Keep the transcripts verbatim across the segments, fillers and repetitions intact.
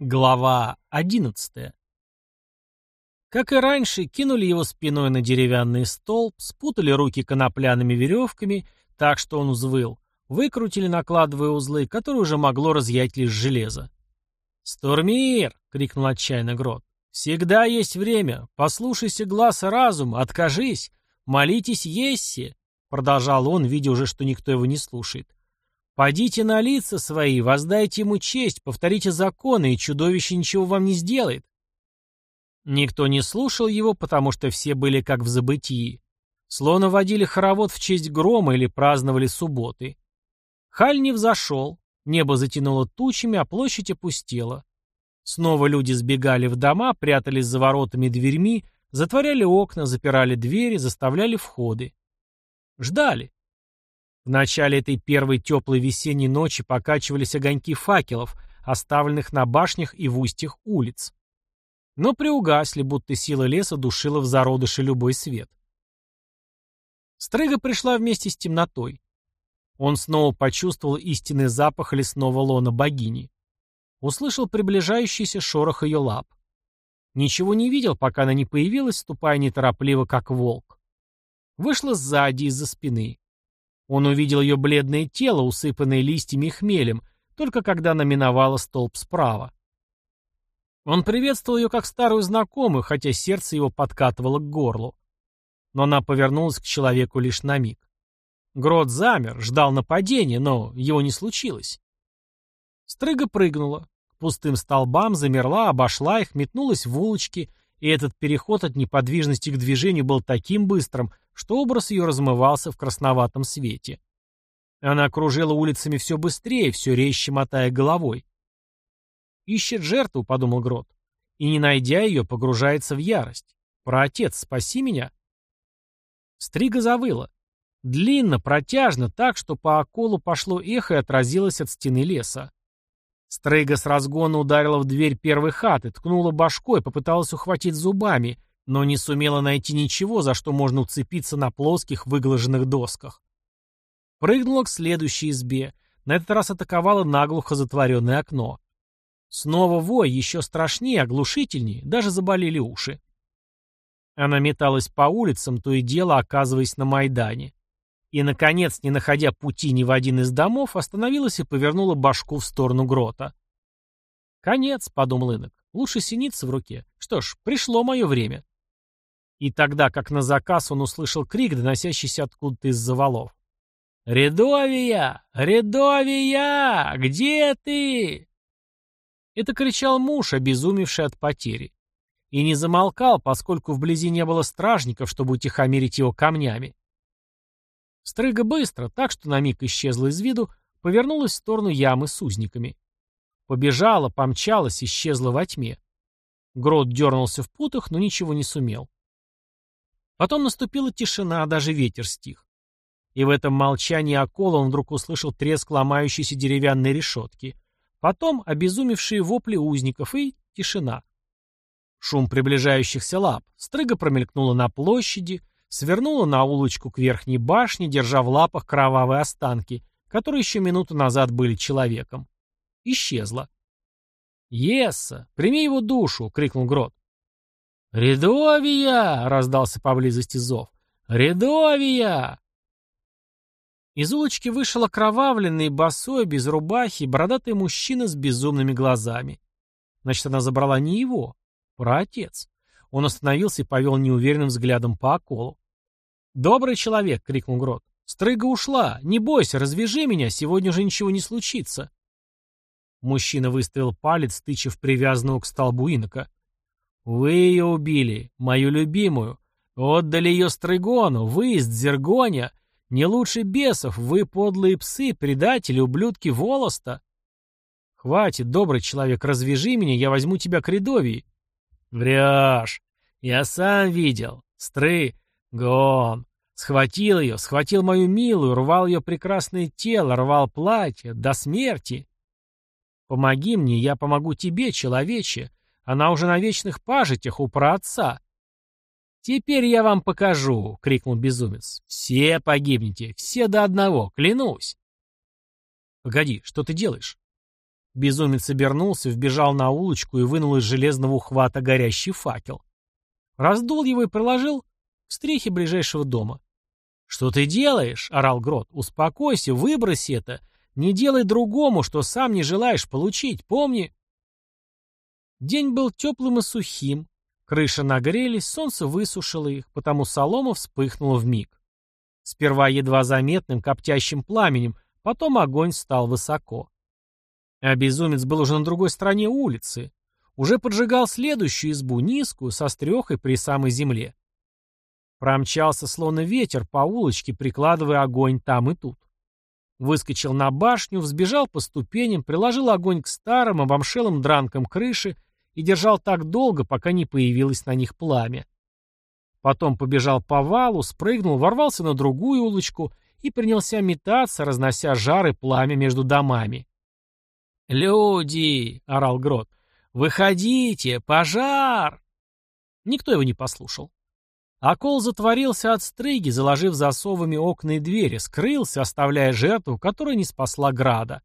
Глава одиннадцатая. Как и раньше, кинули его спиной на деревянный столб, спутали руки конопляными веревками, так что он взвыл, выкрутили, накладывая узлы, которые уже могло разъять лишь железо. «Стурмир!» — крикнул отчаянно Грот. «Всегда есть время. Послушайся гласа разума, откажись. Молитесь Ессе!» — продолжал он, видя уже, что никто его не слушает. «Подите на лица свои, воздайте ему честь, повторите законы, и чудовище ничего вам не сделает». Никто не слушал его, потому что все были как в забытии. Словно водили хоровод в честь грома или праздновали субботы. Халь не взошел, небо затянуло тучами, а площадь опустела. Снова люди сбегали в дома, прятались за воротами и дверьми, затворяли окна, запирали двери, заставляли входы. Ждали. В начале этой первой теплой весенней ночи покачивались огоньки факелов, оставленных на башнях и в устьях улиц. Но приугасли, будто сила леса душила в зародыше любой свет. Стрыга пришла вместе с темнотой. Он снова почувствовал истинный запах лесного лона богини. Услышал приближающийся шорох ее лап. Ничего не видел, пока она не появилась, ступая неторопливо, как волк. Вышла сзади, из-за спины. Он увидел ее бледное тело, усыпанное листьями и хмелем, только когда она миновала столб справа. Он приветствовал ее как старую знакомую, хотя сердце его подкатывало к горлу. Но она повернулась к человеку лишь на миг. Грот замер, ждал нападения, но его не случилось. Стрыга прыгнула. К пустым столбам замерла, обошла их, метнулась в улочки, и этот переход от неподвижности к движению был таким быстрым, что образ ее размывался в красноватом свете. Она кружила улицами все быстрее, все резче мотая головой. «Ищет жертву», — подумал Грот, и, не найдя ее, погружается в ярость. «Праотец, спаси меня!» Стрига завыла. Длинно, протяжно, так, что по околу пошло эхо и отразилось от стены леса. Стрига с разгона ударила в дверь первой хаты, ткнула башкой, попыталась ухватить зубами, но не сумела найти ничего, за что можно уцепиться на плоских выглаженных досках. Прыгнула к следующей избе, на этот раз атаковала наглухо затворенное окно. Снова вой, еще страшнее, оглушительнее, даже заболели уши. Она металась по улицам, то и дело оказываясь на Майдане. И, наконец, не находя пути ни в один из домов, остановилась и повернула башку в сторону Грота. «Конец», — подумал инок, — «лучше синица в руке. Что ж, пришло мое время». И тогда, как на заказ, он услышал крик, доносящийся откуда-то из-за валов. «Редовия! Редовия! Где ты?» Это кричал муж, обезумевший от потери. И не замолкал, поскольку вблизи не было стражников, чтобы утихомирить его камнями. Стрыга быстро, так что на миг исчезла из виду, повернулась в сторону ямы с узниками. Побежала, помчалась, исчезла во тьме. Грот дернулся в путах, но ничего не сумел. Потом наступила тишина, даже ветер стих. И в этом молчании окола он вдруг услышал треск ломающейся деревянной решетки. Потом обезумевшие вопли узников и тишина. Шум приближающихся лап. Стрыга промелькнула на площади, свернула на улочку к верхней башне, держа в лапах кровавые останки, которые еще минуту назад были человеком. Исчезла. «Есса, прими его душу!» — крикнул Грот. «Редовия!» — раздался поблизости зов. «Редовия!» Из улочки вышел окровавленный, босой, без рубахи, бородатый мужчина с безумными глазами. Значит, она забрала не его, праотец. Он остановился и повел неуверенным взглядом по околу. «Добрый человек!» — крикнул Грот. «Стрыга ушла! Не бойся, развяжи меня, сегодня уже ничего не случится!» Мужчина выставил палец, тычев привязанного к столбу инока. «Вы ее убили, мою любимую! Отдали ее Стрыгону! Вы из Дзергоня! Не лучше бесов! Вы подлые псы, предатели, ублюдки Волоста!» «Хватит, добрый человек, развяжи меня, я возьму тебя к Редовии!» «Врешь! Я сам видел! Стрыгон! Схватил ее, схватил мою милую, рвал ее прекрасное тело, рвал платье, до смерти! Помоги мне, я помогу тебе, человече! Она уже на вечных пажитях у праотца!» «Теперь я вам покажу!» — крикнул безумец. «Все погибнете, все до одного, клянусь!» «Погоди, что ты делаешь?» Безумец обернулся, вбежал на улочку и вынул из железного ухвата горящий факел. Раздул его и приложил к стрехе ближайшего дома. «Что ты делаешь?» — орал Грот. «Успокойся, выбрось это. Не делай другому, что сам не желаешь получить, помни». День был теплым и сухим. Крыши нагрелись, солнце высушило их, потому солома вспыхнула вмиг. Сперва едва заметным коптящим пламенем, потом огонь стал высоко. А безумец был уже на другой стороне улицы. Уже поджигал следующую избу, низкую, со стрехой при самой земле. Промчался словно ветер по улочке, прикладывая огонь там и тут. Выскочил на башню, взбежал по ступеням, приложил огонь к старым, обомшелым дранкам крыши и держал так долго, пока не появилось на них пламя. Потом побежал по валу, спрыгнул, ворвался на другую улочку и принялся метаться, разнося жар и пламя между домами. «Люди!» — орал Грот. «Выходите! Пожар!» Никто его не послушал. Акол затворился от стрыги, заложив засовами окна и двери, скрылся, оставляя жертву, которая не спасла града.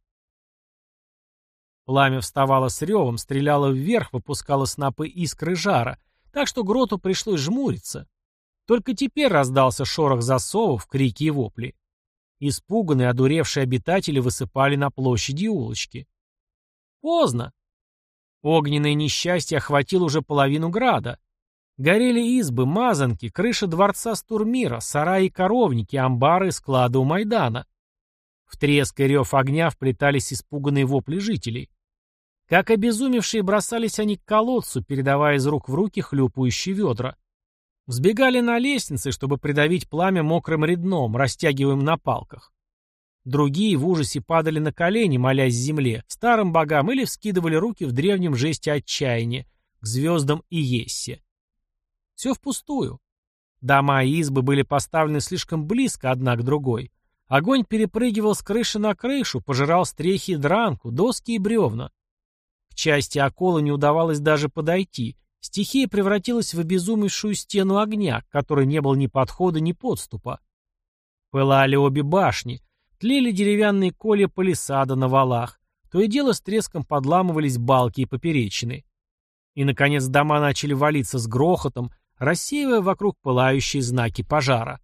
Пламя вставало с ревом, стреляло вверх, выпускало снопы искры жара, так что Гроту пришлось жмуриться. Только теперь раздался шорох засовов, крики и вопли. Испуганные, одуревшие обитатели высыпали на площади и улочки. Поздно. Огненное несчастье охватило уже половину града. Горели избы, мазанки, крыша дворца Стурмира, сараи и коровники, амбары и склады у Майдана. В треск и рев огня вплетались испуганные вопли жителей. Как обезумевшие бросались они к колодцу, передавая из рук в руки хлюпающие ведра. Взбегали на лестницы, чтобы придавить пламя мокрым редном, растягиваемым на палках. Другие в ужасе падали на колени, молясь земле, старым богам, или вскидывали руки в древнем жесте отчаяния, к звездам и Ессе. Все впустую. Дома и избы были поставлены слишком близко одна к другой. Огонь перепрыгивал с крыши на крышу, пожирал стрехи и дранку, доски и бревна. К части Акола не удавалось даже подойти. Стихия превратилась в обезумевшую стену огня, к которой не было ни подхода, ни подступа. Пылали обе башни. Тлели деревянные колья палисада на валах, то и дело с треском подламывались балки и поперечины. И, наконец, дома начали валиться с грохотом, рассеивая вокруг пылающие знаки пожара.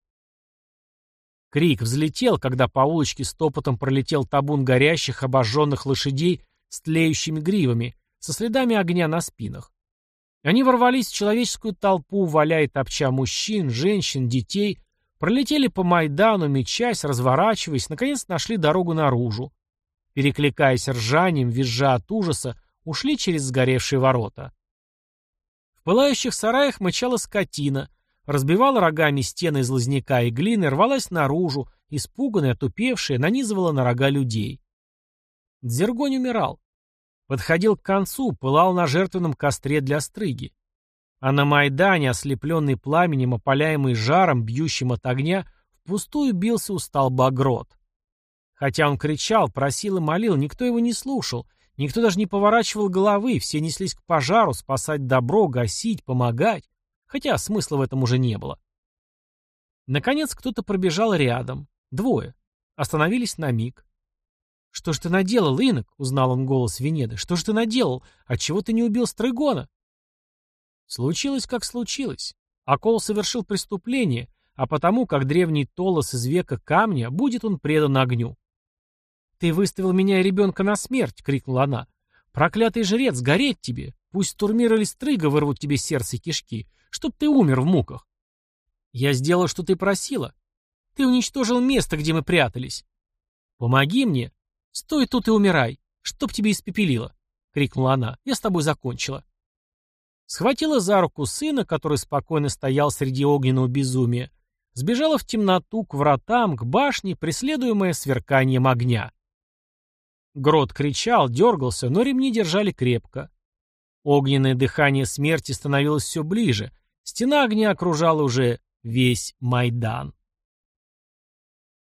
Крик взлетел, когда по улочке стопотом пролетел табун горящих, обожженных лошадей с тлеющими гривами, со следами огня на спинах. Они ворвались в человеческую толпу, валяя и топча мужчин, женщин, детей, пролетели по Майдану, мечась, разворачиваясь, наконец нашли дорогу наружу. Перекликаясь ржанием, визжа от ужаса, ушли через сгоревшие ворота. В пылающих сараях мычала скотина, разбивала рогами стены из лозняка и глины, рвалась наружу, испуганная, отупевшая, нанизывала на рога людей. Дзергонь умирал. Подходил к концу, пылал на жертвенном костре для стрыги. А на Майдане, ослепленный пламенем, опаляемый жаром, бьющим от огня, впустую бился у столба Грот. Хотя он кричал, просил и молил, никто его не слушал, никто даже не поворачивал головы, все неслись к пожару, спасать добро, гасить, помогать, хотя смысла в этом уже не было. Наконец кто-то пробежал рядом. Двое. Остановились на миг. «Что ж ты наделал, инок?» — узнал он голос Венеды. «Что ж ты наделал? Отчего ты не убил Стрыгона?» Случилось, как случилось. Акол совершил преступление, а потому, как древний Толос из века камня, будет он предан огню. «Ты выставил меня и ребенка на смерть!» — крикнула она. «Проклятый жрец, гореть тебе! Пусть Турмир или Стрыга вырвут тебе сердце и кишки, чтоб ты умер в муках!» «Я сделал, что ты просила. Ты уничтожил место, где мы прятались. Помоги мне! Стой тут и умирай! Чтоб тебе испепелило!» — крикнула она. «Я с тобой закончила!» Схватила за руку сына, который спокойно стоял среди огненного безумия, сбежала в темноту, к вратам, к башне, преследуемая сверканием огня. Грот кричал, дергался, но ремни держали крепко. Огненное дыхание смерти становилось все ближе, стена огня окружала уже весь Майдан.